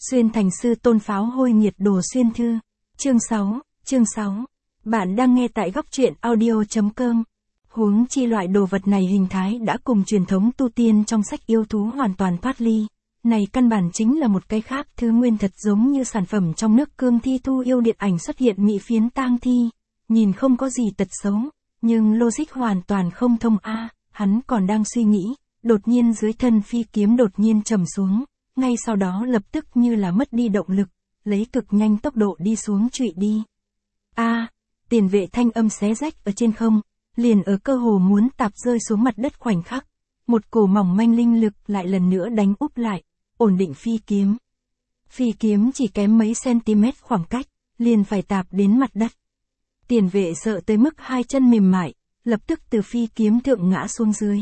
Xuyên thành sư tôn pháo hôi nhiệt đồ xuyên thư. Chương 6. Bạn đang nghe tại góc truyện audio.com. Huống chi loại đồ vật này hình thái đã cùng truyền thống tu tiên trong sách yêu thú hoàn toàn thoát ly. Này căn bản chính là một cái khác thứ nguyên thật giống như sản phẩm trong nước cương thi thu yêu điện ảnh xuất hiện mị phiến tang thi. Nhìn không có gì tật xấu, nhưng logic hoàn toàn không thông a. Hắn còn đang suy nghĩ, đột nhiên dưới thân phi kiếm đột nhiên trầm xuống. Ngay sau đó lập tức như là mất đi động lực, lấy cực nhanh tốc độ đi xuống trụy đi. Tiền vệ thanh âm xé rách ở trên không, liền ở cơ hồ muốn tạp rơi xuống mặt đất khoảnh khắc. Một cổ mỏng manh linh lực lại lần nữa đánh úp lại, ổn định phi kiếm. Phi kiếm chỉ kém mấy cm khoảng cách, liền phải tạp đến mặt đất. Tiền vệ sợ tới mức hai chân mềm mại, lập tức từ phi kiếm thượng ngã xuống dưới.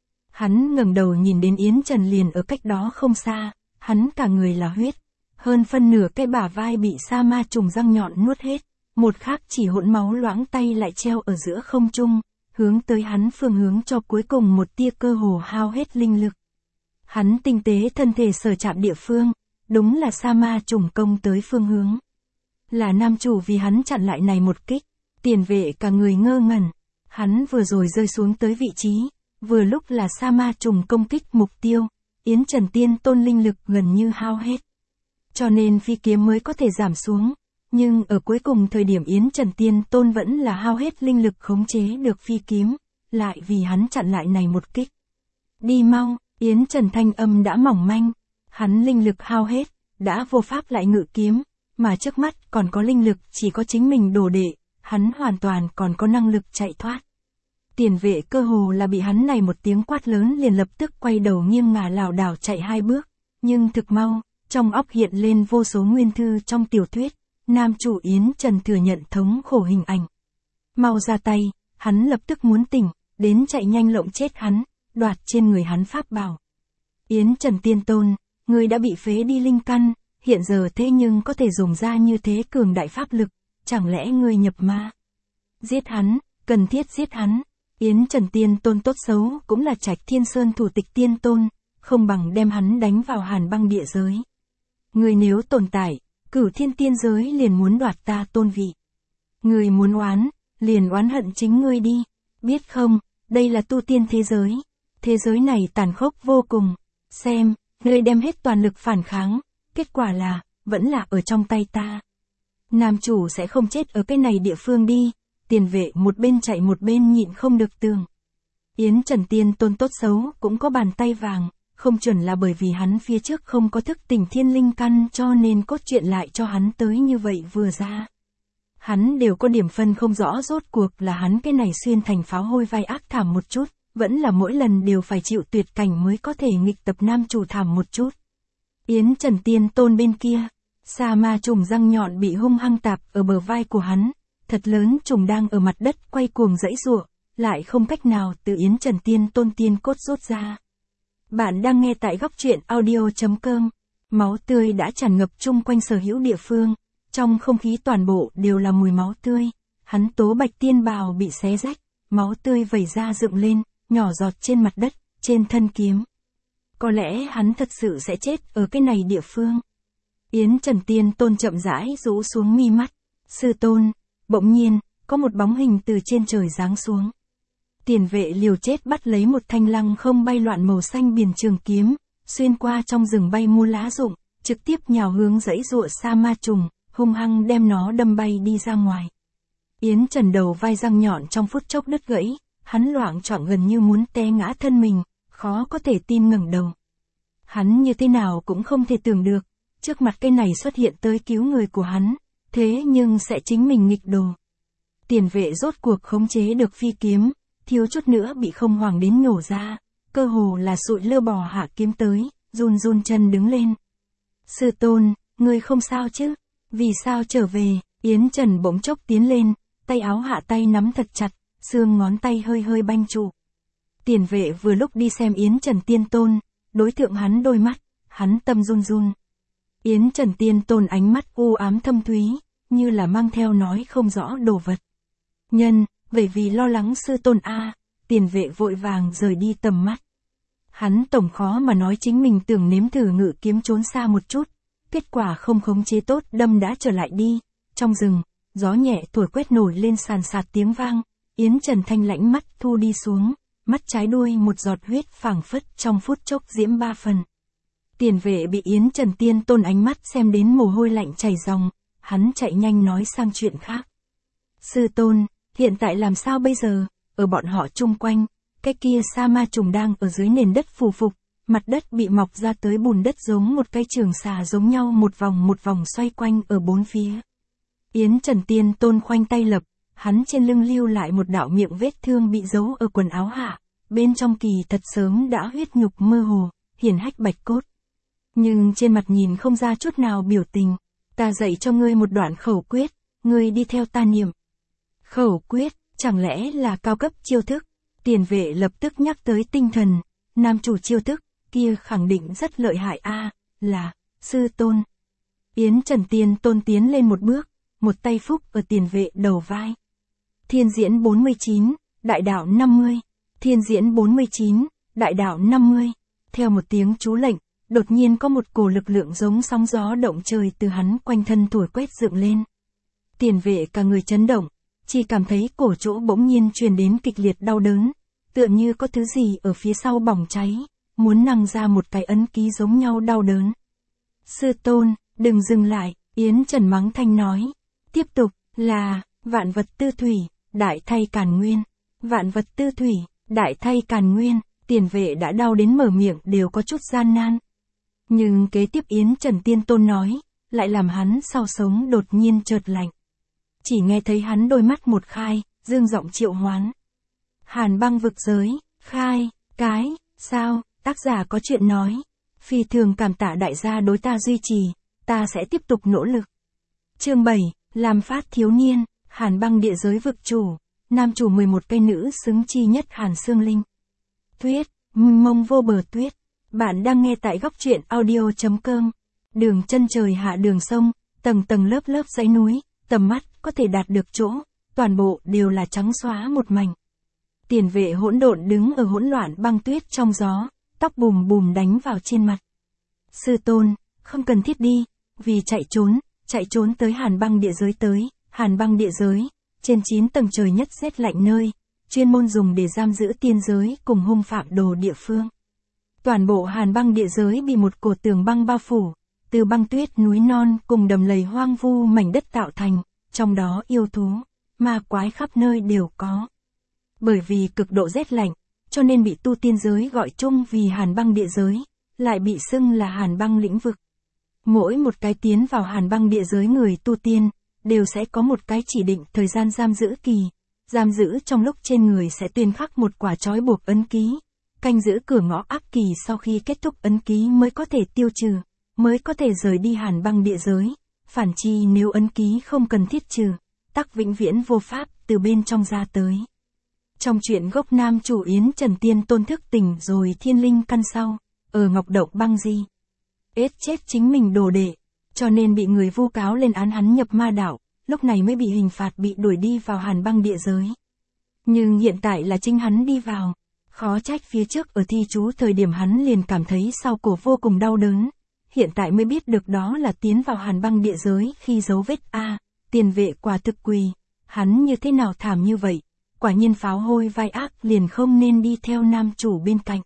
Hắn ngẩng đầu nhìn đến Yến Trần liền ở cách đó không xa, hắn cả người là huyết, hơn phân nửa cái bả vai bị sa ma trùng răng nhọn nuốt hết, một khác chỉ hỗn máu loãng tay lại treo ở giữa không trung, hướng tới hắn phương hướng cho cuối cùng một tia cơ hồ hao hết linh lực. Hắn tinh tế thân thể sờ chạm địa phương, đúng là sa ma trùng công tới phương hướng. Là nam chủ vì hắn chặn lại này một kích, tiền vệ cả người ngơ ngẩn, hắn vừa rồi rơi xuống tới vị trí. Vừa lúc là sa ma trùng công kích mục tiêu, Yến Trần Tiên Tôn linh lực gần như hao hết. Cho nên phi kiếm mới có thể giảm xuống, nhưng ở cuối cùng thời điểm Yến Trần Tiên Tôn vẫn là hao hết linh lực khống chế được phi kiếm, lại vì hắn chặn lại này một kích. Đi mau, Yến Trần thanh âm đã mỏng manh, hắn linh lực hao hết, đã vô pháp lại ngự kiếm, mà trước mắt còn có linh lực chỉ có chính mình đồ đệ, hắn hoàn toàn còn có năng lực chạy thoát. Tiền vệ cơ hồ là bị hắn này một tiếng quát lớn liền lập tức quay đầu nghiêng ngả lảo đảo chạy hai bước, nhưng thực mau, trong óc hiện lên vô số nguyên thư trong tiểu thuyết, nam chủ Yến Trần thừa nhận thống khổ hình ảnh. Mau ra tay, hắn lập tức muốn tỉnh, đến chạy nhanh lộng chết hắn, đoạt trên người hắn pháp bảo. Yến Trần Tiên Tôn, ngươi đã bị phế đi linh căn, hiện giờ thế nhưng có thể dùng ra như thế cường đại pháp lực, chẳng lẽ ngươi nhập ma? Giết hắn, cần thiết giết hắn. Yến Trần Tiên Tôn tốt xấu cũng là Trạch Thiên Sơn thủ tịch tiên tôn, không bằng đem hắn đánh vào hàn băng địa giới. Người nếu tồn tại, Cửu Thiên tiên giới liền muốn đoạt ta tôn vị. Người muốn oán, liền oán hận chính ngươi đi, biết không, đây là tu tiên thế giới này tàn khốc vô cùng, xem, ngươi đem hết toàn lực phản kháng, kết quả là, vẫn là ở trong tay ta. Nam chủ sẽ không chết ở cái này địa phương đi. Tiền vệ một bên chạy một bên nhịn không được tường. Yến Trần Tiên Tôn tốt xấu cũng có bàn tay vàng, không chuẩn là bởi vì hắn phía trước không có thức tỉnh thiên linh căn cho nên cốt truyện lại cho hắn tới như vậy vừa ra. Hắn đều có điểm phân không rõ rốt cuộc là hắn cái này xuyên thành pháo hôi vai ác thảm một chút, vẫn là mỗi lần đều phải chịu tuyệt cảnh mới có thể nghịch tập nam chủ thảm một chút. Yến Trần Tiên Tôn bên kia, sa ma trùng răng nhọn bị hung hăng tạp ở bờ vai của hắn. Thật lớn trùng đang ở mặt đất quay cuồng dãy giụa, lại không cách nào từ Yến Trần Tiên Tôn tiên cốt rút ra. Bạn đang nghe tại góc truyện audio.com. Máu tươi đã tràn ngập chung quanh sở hữu địa phương, trong không khí toàn bộ đều là mùi máu tươi. Hắn tố bạch tiên bào bị xé rách, máu tươi vẩy ra dựng lên, nhỏ giọt trên mặt đất, trên thân kiếm. Có lẽ hắn thật sự sẽ chết ở cái này địa phương. Yến Trần Tiên Tôn chậm rãi rũ xuống mi mắt. Sư tôn. Bỗng nhiên, có một bóng hình từ trên trời giáng xuống. Tiền vệ liều chết bắt lấy một thanh lăng không bay loạn màu xanh biển trường kiếm, xuyên qua trong rừng bay mua lá rụng, trực tiếp nhào hướng dãy giụa sa ma trùng, hung hăng đem nó đâm bay đi ra ngoài. Yến Trần đầu vai răng nhọn trong phút chốc đứt gãy, hắn loạng choạng gần như muốn té ngã thân mình, khó có thể tin ngẩng đầu. Hắn như thế nào cũng không thể tưởng được, trước mặt cây này xuất hiện tới cứu người của hắn. Thế nhưng sẽ chính mình nghịch đồ. Tiền vệ rốt cuộc khống chế được phi kiếm, thiếu chút nữa bị không hoàng đến nổ ra, cơ hồ là sụi lơ bò hạ kiếm tới, run run chân đứng lên. Sư tôn, ngươi không sao chứ? Vì sao trở về? Yến Trần bỗng chốc tiến lên, tay áo hạ tay nắm thật chặt, xương ngón tay hơi hơi banh trụ. Tiền vệ vừa lúc đi xem Yến Trần Tiên Tôn, đối thượng hắn đôi mắt, hắn tâm run run. Yến Trần Tiên Tôn ánh mắt u ám thâm thúy, như là mang theo nói không rõ đồ vật. Bởi vì lo lắng sư tôn tiền vệ vội vàng rời đi tầm mắt. Hắn tổng khó mà nói chính mình tưởng nếm thử ngự kiếm trốn xa một chút, kết quả không khống chế tốt đâm đã trở lại đi. Trong rừng, gió nhẹ thổi quét nổi lên sàn sạt tiếng vang, Yến Trần thanh lãnh mắt thu đi xuống, mắt trái đuôi một giọt huyết phảng phất trong phút chốc diễm 3 phần. Tiền vệ bị Yến Trần Tiên Tôn ánh mắt xem đến mồ hôi lạnh chảy ròng, hắn chạy nhanh nói sang chuyện khác. Sư Tôn, hiện tại làm sao bây giờ, ở bọn họ chung quanh, cái kia sa ma trùng đang ở dưới nền đất phù phục, mặt đất bị mọc ra tới bùn đất giống một cái trường xà giống nhau một vòng xoay quanh ở bốn phía. Yến Trần Tiên Tôn khoanh tay lập, hắn trên lưng lưu lại một đạo miệng vết thương bị giấu ở quần áo hạ, bên trong kỳ thật sớm đã huyết nhục mơ hồ, hiển hách bạch cốt. Nhưng trên mặt nhìn không ra chút nào biểu tình, ta dạy cho ngươi một đoạn khẩu quyết, ngươi đi theo ta niệm. Khẩu quyết, chẳng lẽ là cao cấp chiêu thức? Tiền vệ lập tức nhắc tới tinh thần, nam chủ chiêu thức, kia khẳng định rất lợi hại là, sư tôn. Yến Trần Tiên Tôn tiến lên một bước, một tay phúc ở tiền vệ đầu vai. Thiên diễn 49, đại đạo 50. Thiên diễn 49, đại đạo 50. Theo một tiếng chú lệnh, đột nhiên có một cổ lực lượng giống sóng gió động trời từ hắn quanh thân thổi quét dựng lên. Tiền vệ cả người chấn động, chỉ cảm thấy cổ chỗ bỗng nhiên truyền đến kịch liệt đau đớn, tựa như có thứ gì ở phía sau bỏng cháy, muốn năng ra một cái ấn ký giống nhau đau đớn. Sư Tôn, đừng dừng lại, Yến Trần mắng thanh nói. Tiếp tục, là, vạn vật tư thủy, đại thay càn nguyên. Vạn vật tư thủy, đại thay càn nguyên, tiền vệ đã đau đến mở miệng đều có chút gian nan. Nhưng kế tiếp Yến Trần Tiên Tôn nói, lại làm hắn sau sống đột nhiên chợt lạnh. Chỉ nghe thấy hắn đôi mắt một khai, dương giọng triệu hoán. Hàn băng vực giới, khai, cái, sao, tác giả có chuyện nói. Phi thường cảm tạ đại gia đối ta duy trì, ta sẽ tiếp tục nỗ lực. Chương 7, làm phát thiếu niên, Hàn băng địa giới vực chủ, nam chủ 11 cây nữ xứng chi nhất Hàn Sương Linh. Tuyết, mông vô bờ tuyết. Bạn đang nghe tại góc truyện audio.com. Đường chân trời hạ đường sông, tầng tầng lớp lớp dãy núi, tầm mắt có thể đạt được chỗ, toàn bộ đều là trắng xóa một mảnh. Tiền vệ hỗn độn đứng ở hỗn loạn băng tuyết trong gió, tóc bùm bùm đánh vào trên mặt. Sư Tôn, không cần thiết đi, vì chạy trốn tới Hàn băng địa giới tới, Hàn băng địa giới, trên 9 tầng trời nhất rét lạnh nơi, chuyên môn dùng để giam giữ tiên giới cùng hung phạm đồ địa phương. Toàn bộ Hàn băng địa giới bị một cổ tường băng bao phủ, từ băng tuyết núi non cùng đầm lầy hoang vu mảnh đất tạo thành, trong đó yêu thú, ma quái khắp nơi đều có. Bởi vì cực độ rét lạnh, cho nên bị tu tiên giới gọi chung vì Hàn băng địa giới, lại bị xưng là Hàn băng lĩnh vực. Mỗi một cái tiến vào Hàn băng địa giới người tu tiên, đều sẽ có một cái chỉ định thời gian giam giữ kỳ, giam giữ trong lúc trên người sẽ tuyên khắc một quả trói buộc ấn ký, canh giữ cửa ngõ áp kỳ sau khi kết thúc ấn ký mới có thể tiêu trừ, mới có thể rời đi Hàn băng địa giới, phản chi nếu ấn ký không cần thiết trừ, tắc vĩnh viễn vô pháp từ bên trong ra tới. Trong chuyện gốc nam chủ Yến Trần Tiên Tôn thức tỉnh rồi thiên linh căn sau, ở Ngọc Đậu băng di. Chết chính mình đồ đệ, cho nên bị người vu cáo lên án hắn nhập ma đạo, lúc này mới bị hình phạt bị đuổi đi vào Hàn băng địa giới. Nhưng hiện tại là chính hắn đi vào, khó trách phía trước ở thi chú thời điểm hắn liền cảm thấy sau cổ vô cùng đau đớn, hiện tại mới biết được đó là tiến vào Hàn băng địa giới khi dấu vết tiền vệ quả thực quỳ, hắn như thế nào thảm như vậy, quả nhiên pháo hôi vai ác liền không nên đi theo nam chủ bên cạnh.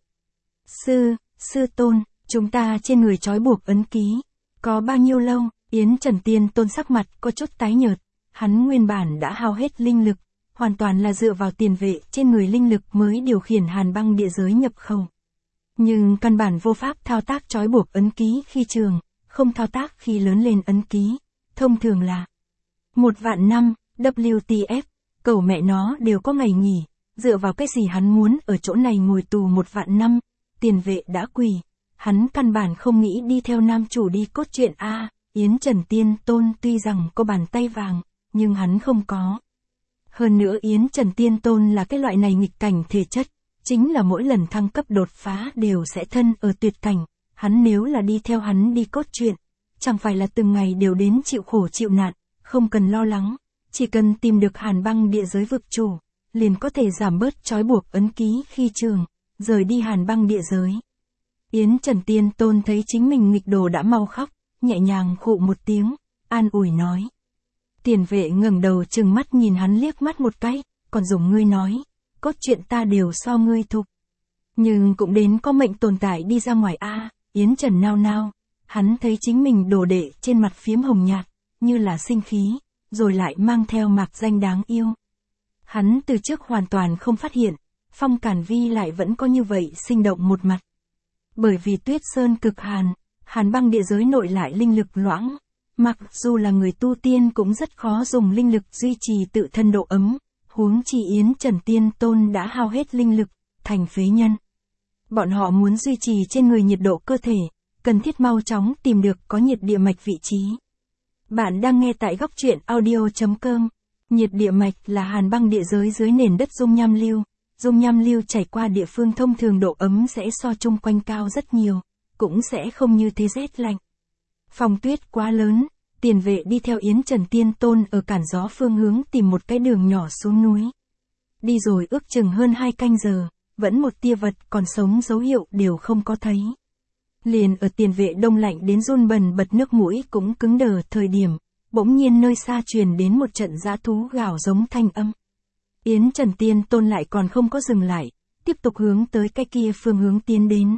Sư Tôn, chúng ta trên người trói buộc ấn ký, có bao nhiêu lâu? Yến Trần Tiên Tôn sắc mặt có chút tái nhợt, hắn nguyên bản đã hao hết linh lực, hoàn toàn là dựa vào tiền vệ trên người linh lực mới điều khiển Hàn băng địa giới nhập khẩu. Nhưng căn bản vô pháp thao tác trói buộc ấn ký khi trường, không thao tác khi lớn lên ấn ký, thông thường là 1.000 năm, WTF, cẩu mẹ nó đều có ngày nghỉ, dựa vào cái gì hắn muốn ở chỗ này ngồi tù 1.000 năm, tiền vệ đã quỳ, hắn căn bản không nghĩ đi theo nam chủ đi cốt truyện Yến Trần Tiên Tôn tuy rằng có bàn tay vàng, nhưng hắn không có. Hơn nữa Yến Trần Tiên Tôn là cái loại này nghịch cảnh thể chất, chính là mỗi lần thăng cấp đột phá đều sẽ thân ở tuyệt cảnh, hắn nếu là đi theo hắn đi cốt truyện, chẳng phải là từng ngày đều đến chịu khổ chịu nạn, không cần lo lắng, chỉ cần tìm được Hàn băng địa giới vực chủ, liền có thể giảm bớt trói buộc ấn ký khi trường, rời đi Hàn băng địa giới. Yến Trần Tiên Tôn thấy chính mình nghịch đồ đã mau khóc, nhẹ nhàng khụ một tiếng, an ủi nói. Tiền vệ ngẩng đầu trừng mắt nhìn hắn liếc mắt một cái, còn dùng ngươi nói, cốt truyện ta đều so ngươi thục. Nhưng cũng đến có mệnh tồn tại đi ra ngoài a. Yến Trần nao nao, hắn thấy chính mình đồ đệ trên mặt phiếm hồng nhạt, như là sinh khí, rồi lại mang theo mạc danh đáng yêu. Hắn từ trước hoàn toàn không phát hiện, Phong Cản Vi lại vẫn có như vậy sinh động một mặt. Bởi vì tuyết sơn cực hàn băng địa giới nội lại linh lực loãng, mặc dù là người tu tiên cũng rất khó dùng linh lực duy trì tự thân độ ấm, huống chi Yến Trần Tiên Tôn đã hao hết linh lực, thành phế nhân. Bọn họ muốn duy trì trên người nhiệt độ cơ thể, cần thiết mau chóng tìm được có nhiệt địa mạch vị trí. Bạn đang nghe tại góc truyện audio.com. Nhiệt địa mạch là hàn băng địa giới dưới nền đất dung nham lưu. Dung nham lưu chảy qua địa phương thông thường độ ấm sẽ so chung quanh cao rất nhiều, cũng sẽ không như thế rét lạnh. Phong tuyết quá lớn, Tiền vệ đi theo Yến Trần Tiên Tôn ở cản gió phương hướng tìm một cái đường nhỏ xuống núi. Đi rồi ước chừng hơn 2 canh giờ, vẫn một tia vật còn sống dấu hiệu đều không có thấy. Liền ở Tiền vệ đông lạnh đến run bần bật nước mũi cũng cứng đờ thời điểm, bỗng nhiên nơi xa truyền đến một trận dã thú gào giống thanh âm. Yến Trần Tiên Tôn lại còn không có dừng lại, tiếp tục hướng tới cái kia phương hướng tiến đến.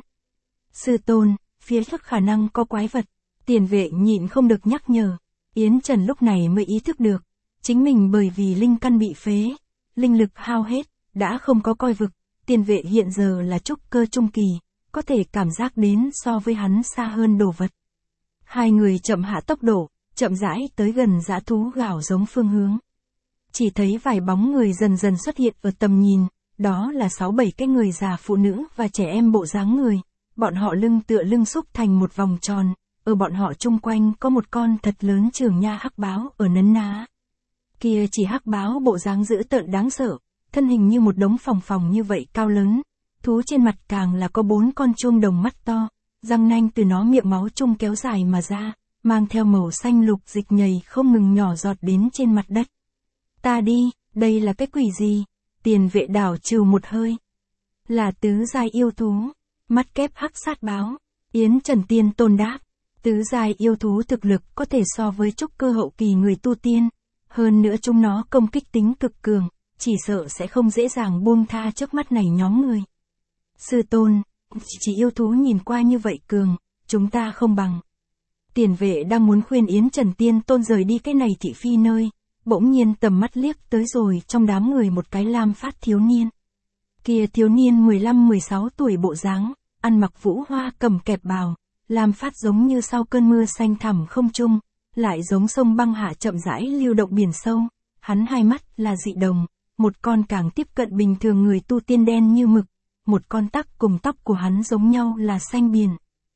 Sư Tôn, phía trước khả năng có quái vật. Tiền vệ nhịn không được nhắc nhở. Yến Trần lúc này mới ý thức được, chính mình bởi vì linh căn bị phế, linh lực hao hết, đã không có coi vực. Tiền vệ hiện giờ là trúc cơ trung kỳ, có thể cảm giác đến so với hắn xa hơn đồ vật. Hai người chậm hạ tốc độ, chậm rãi tới gần dã thú gào giống phương hướng. Chỉ thấy vài bóng người dần dần xuất hiện ở tầm nhìn, đó là 6-7 cái người già phụ nữ và trẻ em bộ dáng người. Bọn họ lưng tựa lưng xúc thành một vòng tròn, ở bọn họ chung quanh có một con thật lớn trường nha hắc báo ở nấn ná. Kia chỉ hắc báo bộ dáng dữ tợn đáng sợ, thân hình như một đống phòng như vậy cao lớn, thú trên mặt càng là có 4 con chuông đồng mắt to, răng nanh từ nó miệng máu chung kéo dài mà ra, mang theo màu xanh lục dịch nhầy không ngừng nhỏ giọt đến trên mặt đất. Ta đi, đây là cái quỷ gì? Tiền vệ đảo trừ một hơi. Là tứ giai yêu thú, mắt kép hắc sát báo. Yến Trần Tiên Tôn đáp, tứ giai yêu thú thực lực có thể so với trúc cơ hậu kỳ người tu tiên, hơn nữa chúng nó công kích tính cực cường, chỉ sợ sẽ không dễ dàng buông tha trước mắt này nhóm người. Sư Tôn, chỉ yêu thú nhìn qua như vậy cường, chúng ta không bằng. Tiền vệ đang muốn khuyên Yến Trần Tiên Tôn rời đi cái này thị phi nơi, bỗng nhiên tầm mắt liếc tới rồi trong đám người một cái lam phát thiếu niên. Kia thiếu niên 15-16 tuổi bộ dáng, ăn mặc vũ hoa cầm kẹp bào, lam phát giống như sau cơn mưa xanh thẳm không trung, lại giống sông băng hạ chậm rãi lưu động biển sâu. Hắn hai mắt là dị đồng, một con càng tiếp cận bình thường người tu tiên đen như mực, một con tắc cùng tóc của hắn giống nhau là xanh biển.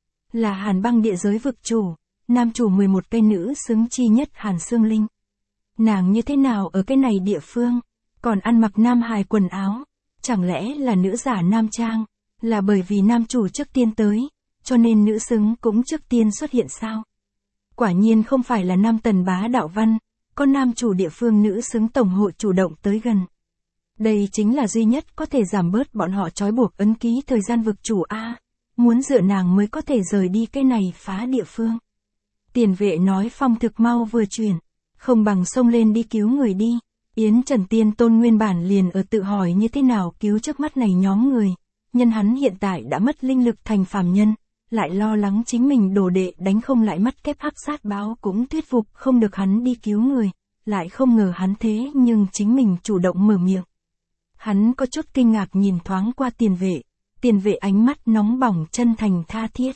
Là hàn băng địa giới vực chủ, nam chủ 11 cây nữ xứng chi nhất Hàn Sương Linh. Nàng như thế nào ở cái này địa phương, còn ăn mặc nam hài quần áo, chẳng lẽ là nữ giả nam trang, là bởi vì nam chủ trước tiên tới, cho nên nữ xứng cũng trước tiên xuất hiện sao? Quả nhiên không phải là nam tần bá đạo văn, có nam chủ địa phương nữ xứng tổng hội chủ động tới gần. Đây chính là duy nhất có thể giảm bớt bọn họ trói buộc ấn ký thời gian vực chủ A, muốn dựa nàng mới có thể rời đi cái này phá địa phương. Tiền vệ nói phong thực mau vừa chuyển, không bằng xông lên đi cứu người đi. Yến Trần Tiên Tôn nguyên bản liền ở tự hỏi như thế nào cứu trước mắt này nhóm người, nhân hắn hiện tại đã mất linh lực thành phàm nhân, lại lo lắng chính mình đồ đệ đánh không lại mắt kép hắc sát báo cũng thuyết phục không được hắn đi cứu người, lại không ngờ hắn thế nhưng chính mình chủ động mở miệng. Hắn có chút kinh ngạc nhìn thoáng qua tiền vệ ánh mắt nóng bỏng chân thành tha thiết.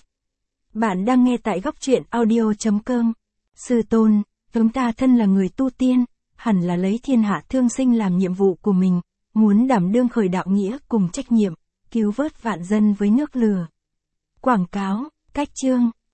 Bạn đang nghe tại góc truyện audio.com. Sư Tôn, chúng ta thân là người tu tiên, hẳn là lấy thiên hạ thương sinh làm nhiệm vụ của mình, muốn đảm đương khởi đạo nghĩa cùng trách nhiệm, cứu vớt vạn dân với nước lửa. Quảng cáo, cách chương.